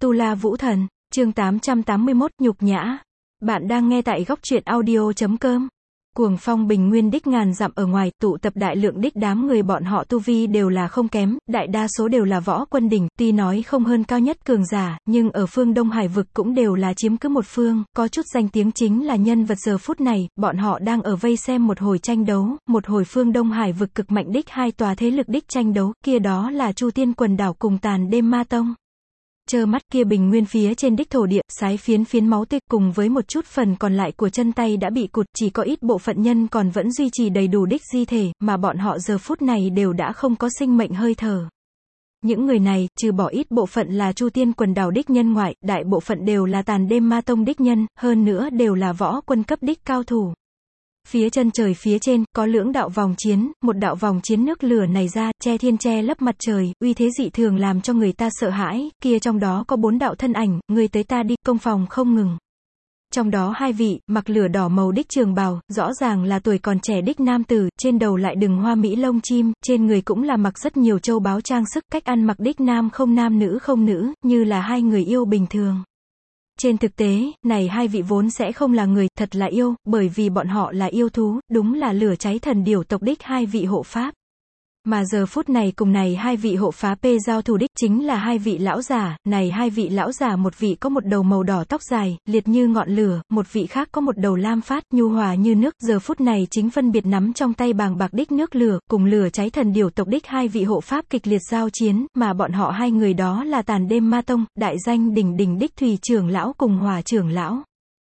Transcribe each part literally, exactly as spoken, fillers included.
Tu La Vũ Thần, chương tám trăm tám mươi mốt, nhục nhã. Bạn đang nghe tại góc truyện audio chấm com. Cuồng phong bình nguyên đích ngàn dặm ở ngoài, tụ tập đại lượng đích đám người, bọn họ tu vi đều là không kém, đại đa số đều là võ quân đỉnh, tuy nói không hơn cao nhất cường giả, nhưng ở phương Đông Hải vực cũng đều là chiếm cứ một phương, có chút danh tiếng chính là nhân vật. Giờ phút này, bọn họ đang ở vây xem một hồi tranh đấu, một hồi phương Đông Hải vực cực mạnh đích hai tòa thế lực đích tranh đấu, kia đó là Chu Tiên quần đảo cùng Tàn Đêm Ma Tông. Trơ mắt kia bình nguyên phía trên đích thổ địa, sái phiến phiến máu tươi, cùng với một chút phần còn lại của chân tay đã bị cụt, chỉ có ít bộ phận nhân còn vẫn duy trì đầy đủ đích di thể, mà bọn họ giờ phút này đều đã không có sinh mệnh hơi thở. Những người này, trừ bỏ ít bộ phận là Chu Tiên quần đảo đích nhân ngoại, đại bộ phận đều là Tàn Đêm Ma Tông đích nhân, hơn nữa đều là võ quân cấp đích cao thủ. Phía chân trời phía trên, có lưỡng đạo vòng chiến, một đạo vòng chiến nước lửa này ra, che thiên che lấp mặt trời, uy thế dị thường làm cho người ta sợ hãi, kia trong đó có bốn đạo thân ảnh, người tới ta đi, công phòng không ngừng. Trong đó hai vị, mặc lửa đỏ màu đích trường bào, rõ ràng là tuổi còn trẻ đích nam tử, trên đầu lại đừng hoa mỹ lông chim, trên người cũng là mặc rất nhiều châu báu trang sức, cách ăn mặc đích nam không nam nữ không nữ, như là hai người yêu bình thường. Trên thực tế, này hai vị vốn sẽ không là người, thật là yêu, bởi vì bọn họ là yêu thú, đúng là lửa cháy thần điểu tộc đích hai vị hộ pháp. Mà giờ phút này cùng này hai vị hộ pháp P giao thủ đích chính là hai vị lão giả, này hai vị lão giả một vị có một đầu màu đỏ tóc dài, liệt như ngọn lửa, một vị khác có một đầu lam phát, nhu hòa như nước, giờ phút này chính phân biệt nắm trong tay bàng bạc đích nước lửa, cùng lửa cháy thần điểu tộc đích hai vị hộ pháp kịch liệt giao chiến, mà bọn họ hai người đó là Tàn Đêm Ma Tông, đại danh đỉnh đỉnh đích Thủy trưởng lão cùng Hỏa trưởng lão.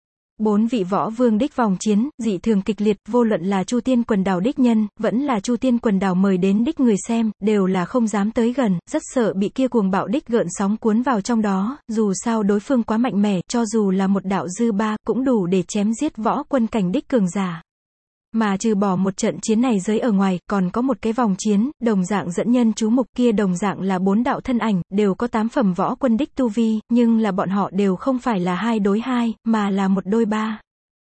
Bốn vị võ vương đích vòng chiến, dị thường kịch liệt, vô luận là Chu Tiên quần đảo đích nhân, vẫn là Chu Tiên quần đảo mời đến đích người xem, đều là không dám tới gần, rất sợ bị kia cuồng bạo đích gợn sóng cuốn vào trong đó, dù sao đối phương quá mạnh mẽ, cho dù là một đạo dư ba, cũng đủ để chém giết võ quân cảnh đích cường giả. Mà trừ bỏ một trận chiến này giới ở ngoài, còn có một cái vòng chiến, đồng dạng dẫn nhân chú mục, kia đồng dạng là bốn đạo thân ảnh, đều có tám phẩm võ quân đích tu vi, nhưng là bọn họ đều không phải là hai đối hai, mà là một đôi ba.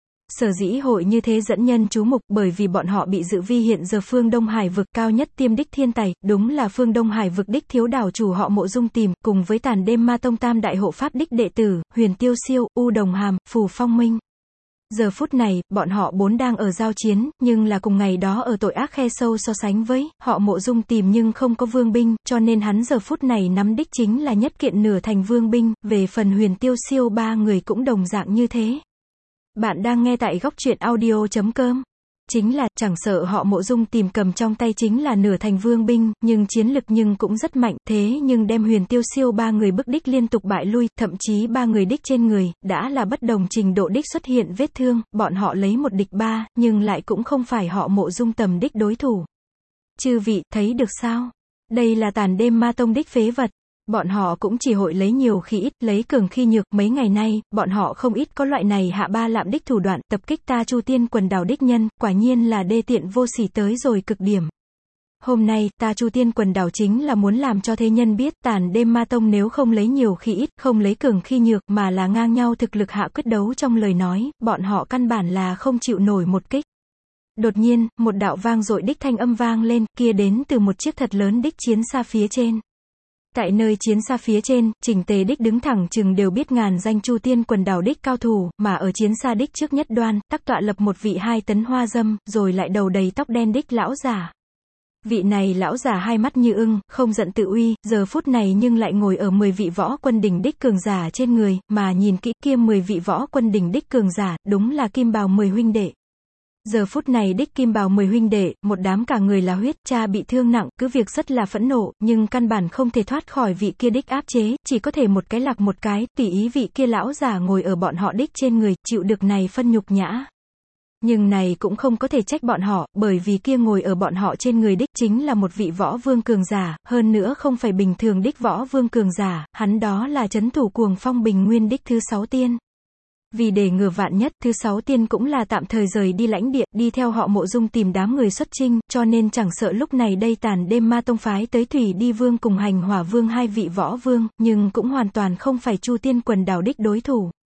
Sở dĩ hội như thế dẫn nhân chú mục, bởi vì bọn họ bị dự vi hiện giờ phương Đông Hải vực cao nhất tiêm đích thiên tài, đúng là phương Đông Hải vực đích thiếu đảo chủ họ Mộ Dung tìm, cùng với Tàn Đêm Ma Tông tam đại hộ pháp đích đệ tử, Huyền Tiêu Siêu, U Đồng Hàm, Phù Phong Minh. Giờ phút này, bọn họ bốn đang ở giao chiến, nhưng là cùng ngày đó ở tội ác khe sâu so sánh với, họ Mộ Dung tìm nhưng không có vương binh, cho nên hắn giờ phút này nắm đích chính là nhất kiện nửa thành vương binh, về phần Huyền Tiêu Siêu ba người cũng đồng dạng như thế. Bạn đang nghe tại góc truyện audio chấm com. Chính là, chẳng sợ họ Mộ Dung tìm cầm trong tay chính là nửa thành vương binh, nhưng chiến lực nhưng cũng rất mạnh, thế nhưng đem Huyền Tiêu Siêu ba người bức đích liên tục bại lui, thậm chí ba người đích trên người, đã là bất đồng trình độ đích xuất hiện vết thương, bọn họ lấy một địch ba, nhưng lại cũng không phải họ Mộ Dung tầm đích đối thủ. Chư vị, thấy được sao? Đây là Tàn Đêm Ma Tông đích phế vật. Bọn họ cũng chỉ hội lấy nhiều khi ít, lấy cường khi nhược, mấy ngày nay, bọn họ không ít có loại này hạ ba lạm đích thủ đoạn, tập kích ta Chu Tiên quần đảo đích nhân, quả nhiên là đê tiện vô sỉ tới rồi cực điểm. Hôm nay, ta Chu Tiên quần đảo chính là muốn làm cho thế nhân biết, Tàn Đêm Ma Tông nếu không lấy nhiều khi ít, không lấy cường khi nhược, mà là ngang nhau thực lực hạ quyết đấu trong lời nói, bọn họ căn bản là không chịu nổi một kích. Đột nhiên, một đạo vang dội đích thanh âm vang lên, kia đến từ một chiếc thật lớn đích chiến xa phía trên. Tại nơi chiến xa phía trên, chỉnh tề đích đứng thẳng chừng đều biết ngàn danh Chu Tiên quần đảo đích cao thủ, mà ở chiến xa đích trước nhất đoan, tắc tọa lập một vị hai tấn hoa dâm, rồi lại đầu đầy tóc đen đích lão giả. Vị này lão giả hai mắt như ưng, không giận tự uy, giờ phút này nhưng lại ngồi ở mười vị võ quân đỉnh đích cường giả trên người, mà nhìn kỹ kia mười vị võ quân đỉnh đích cường giả, đúng là kim bào mười huynh đệ. Giờ phút này đích kim bào mười huynh đệ, một đám cả người là huyết, cha bị thương nặng, cứ việc rất là phẫn nộ, nhưng căn bản không thể thoát khỏi vị kia đích áp chế, chỉ có thể một cái lạc một cái, tùy ý vị kia lão giả ngồi ở bọn họ đích trên người, chịu được này phân nhục nhã. Nhưng này cũng không có thể trách bọn họ, bởi vì kia ngồi ở bọn họ trên người đích chính là một vị võ vương cường giả, hơn nữa không phải bình thường đích võ vương cường giả, hắn đó là trấn thủ cuồng phong bình nguyên đích thứ sáu tiên. Vì để ngừa vạn nhất, thứ sáu tiên cũng là tạm thời rời đi lãnh địa, đi theo họ Mộ Dung tìm đám người xuất chinh, cho nên chẳng sợ lúc này đây Tàn Đêm Ma Tông phái tới Thủy Đi Vương cùng Hành Hỏa Vương hai vị võ vương, nhưng cũng hoàn toàn không phải Chu Tiên quần đảo đích đối thủ.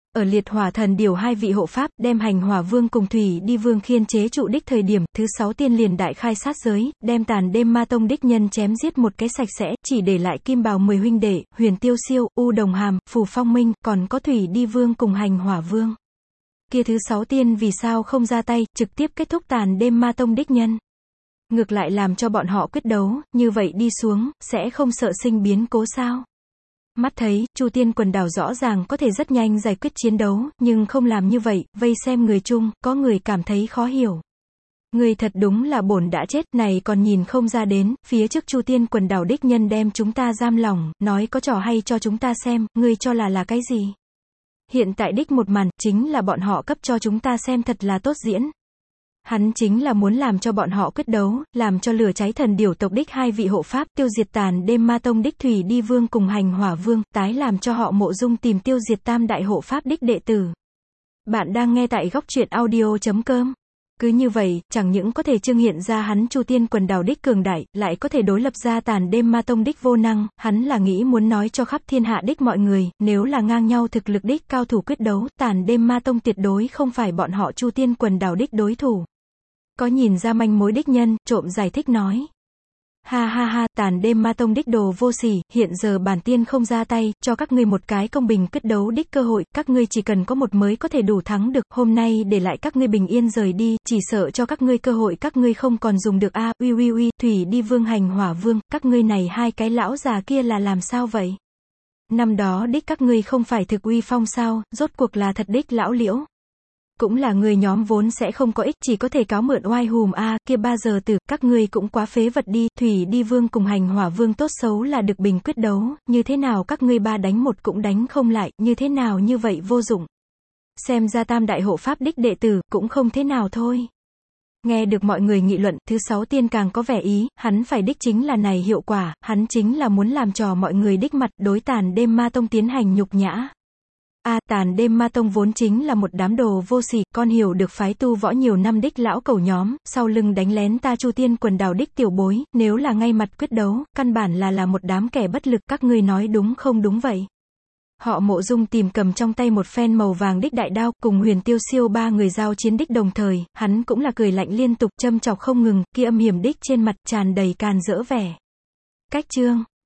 Ở liệt hỏa thần điều hai vị hộ pháp, đem hành hỏa vương cùng thủy đi vương khiên chế trụ đích thời điểm, thứ sáu tiên liền đại khai sát giới, đem tàn đêm ma tông đích nhân chém giết một cái sạch sẽ, chỉ để lại kim bào mười huynh đệ, huyền tiêu siêu, u đồng hàm, phù phong minh, còn có thủy đi vương cùng hành hỏa vương. Kia thứ sáu tiên vì sao không ra tay, trực tiếp kết thúc tàn đêm ma tông đích nhân. Ngược lại làm cho bọn họ quyết đấu, như vậy đi xuống, sẽ không sợ sinh biến cố sao? Mắt thấy, Chu Tiên quần đảo rõ ràng có thể rất nhanh giải quyết chiến đấu, nhưng không làm như vậy, vây xem người chung, có người cảm thấy khó hiểu. Người thật đúng là bổn đã chết, này còn nhìn không ra đến, phía trước Chu Tiên quần đảo đích nhân đem chúng ta giam lỏng, nói có trò hay cho chúng ta xem, ngươi cho là là cái gì? Hiện tại đích một màn, chính là bọn họ cấp cho chúng ta xem thật là tốt diễn. Hắn chính là muốn làm cho bọn họ quyết đấu, làm cho lửa cháy thần điểu tộc đích hai vị hộ pháp, tiêu diệt tàn đêm ma tông đích thủy đi vương cùng hành hỏa vương, tái làm cho họ Mộ Dung tìm tiêu diệt tam đại hộ pháp đích đệ tử. Bạn đang nghe tại góc truyện audio chấm com. Cứ như vậy, chẳng những có thể trưng hiện ra hắn Chu Tiên quần đảo đích cường đại, lại có thể đối lập ra tàn đêm ma tông đích vô năng, hắn là nghĩ muốn nói cho khắp thiên hạ đích mọi người, nếu là ngang nhau thực lực đích cao thủ quyết đấu, tàn đêm ma tông tuyệt đối không phải bọn họ Chu Tiên quần đảo đích đối thủ. Có nhìn ra manh mối đích nhân, trộm giải thích nói. Ha ha ha, tàn đêm ma tông đích đồ vô sỉ, hiện giờ bản tiên không ra tay, cho các ngươi một cái công bình quyết đấu đích cơ hội, các ngươi chỉ cần có một mới có thể đủ thắng được, hôm nay để lại các ngươi bình yên rời đi, chỉ sợ cho các ngươi cơ hội các ngươi không còn dùng được a, uy uy uy, thủy đi vương hành hỏa vương, các ngươi này hai cái lão già kia là làm sao vậy? Năm đó đích các ngươi không phải thực uy phong sao, rốt cuộc là thật đích lão liễu. Cũng là người nhóm vốn sẽ không có ích, chỉ có thể cáo mượn oai hùm a, kia ba giờ từ, các ngươi cũng quá phế vật đi, thủy đi vương cùng hành hỏa vương tốt xấu là được bình quyết đấu, như thế nào các ngươi ba đánh một cũng đánh không lại, như thế nào như vậy vô dụng. Xem ra tam đại hộ pháp đích đệ tử, cũng không thế nào thôi. Nghe được mọi người nghị luận, thứ sáu tiên càng có vẻ ý, hắn phải đích chính là này hiệu quả, hắn chính là muốn làm trò mọi người đích mặt, đối tàn đêm ma tông tiến hành nhục nhã. A, à, tàn đêm ma tông vốn chính là một đám đồ vô sỉ, con hiểu được phái tu võ nhiều năm đích lão cẩu nhóm, sau lưng đánh lén ta Chu Tiên quần đảo đích tiểu bối, nếu là ngay mặt quyết đấu, căn bản là là một đám kẻ bất lực, các ngươi nói đúng không đúng vậy? Họ Mộ Dung tìm cầm trong tay một phen màu vàng đích đại đao, cùng huyền tiêu siêu ba người giao chiến đích đồng thời, hắn cũng là cười lạnh liên tục, châm chọc không ngừng, kia âm hiểm đích trên mặt tràn đầy càn rỡ vẻ. Cách chương